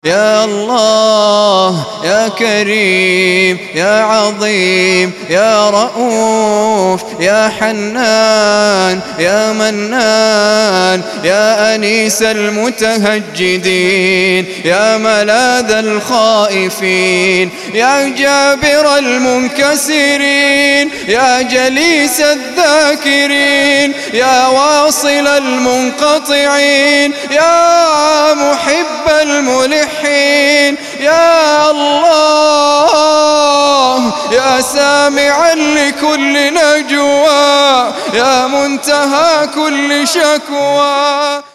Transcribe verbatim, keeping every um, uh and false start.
يا الله يا كريم يا عظيم يا رؤوف يا حنان يا منان يا أنيس المتهجدين يا ملاذ الخائفين يا جابر المنكسرين يا جليس الذاكرين يا واصل المنقطعين يا محب الملحين يا الله يا سامعا لكل نجوى يا منتهى كل شكوى.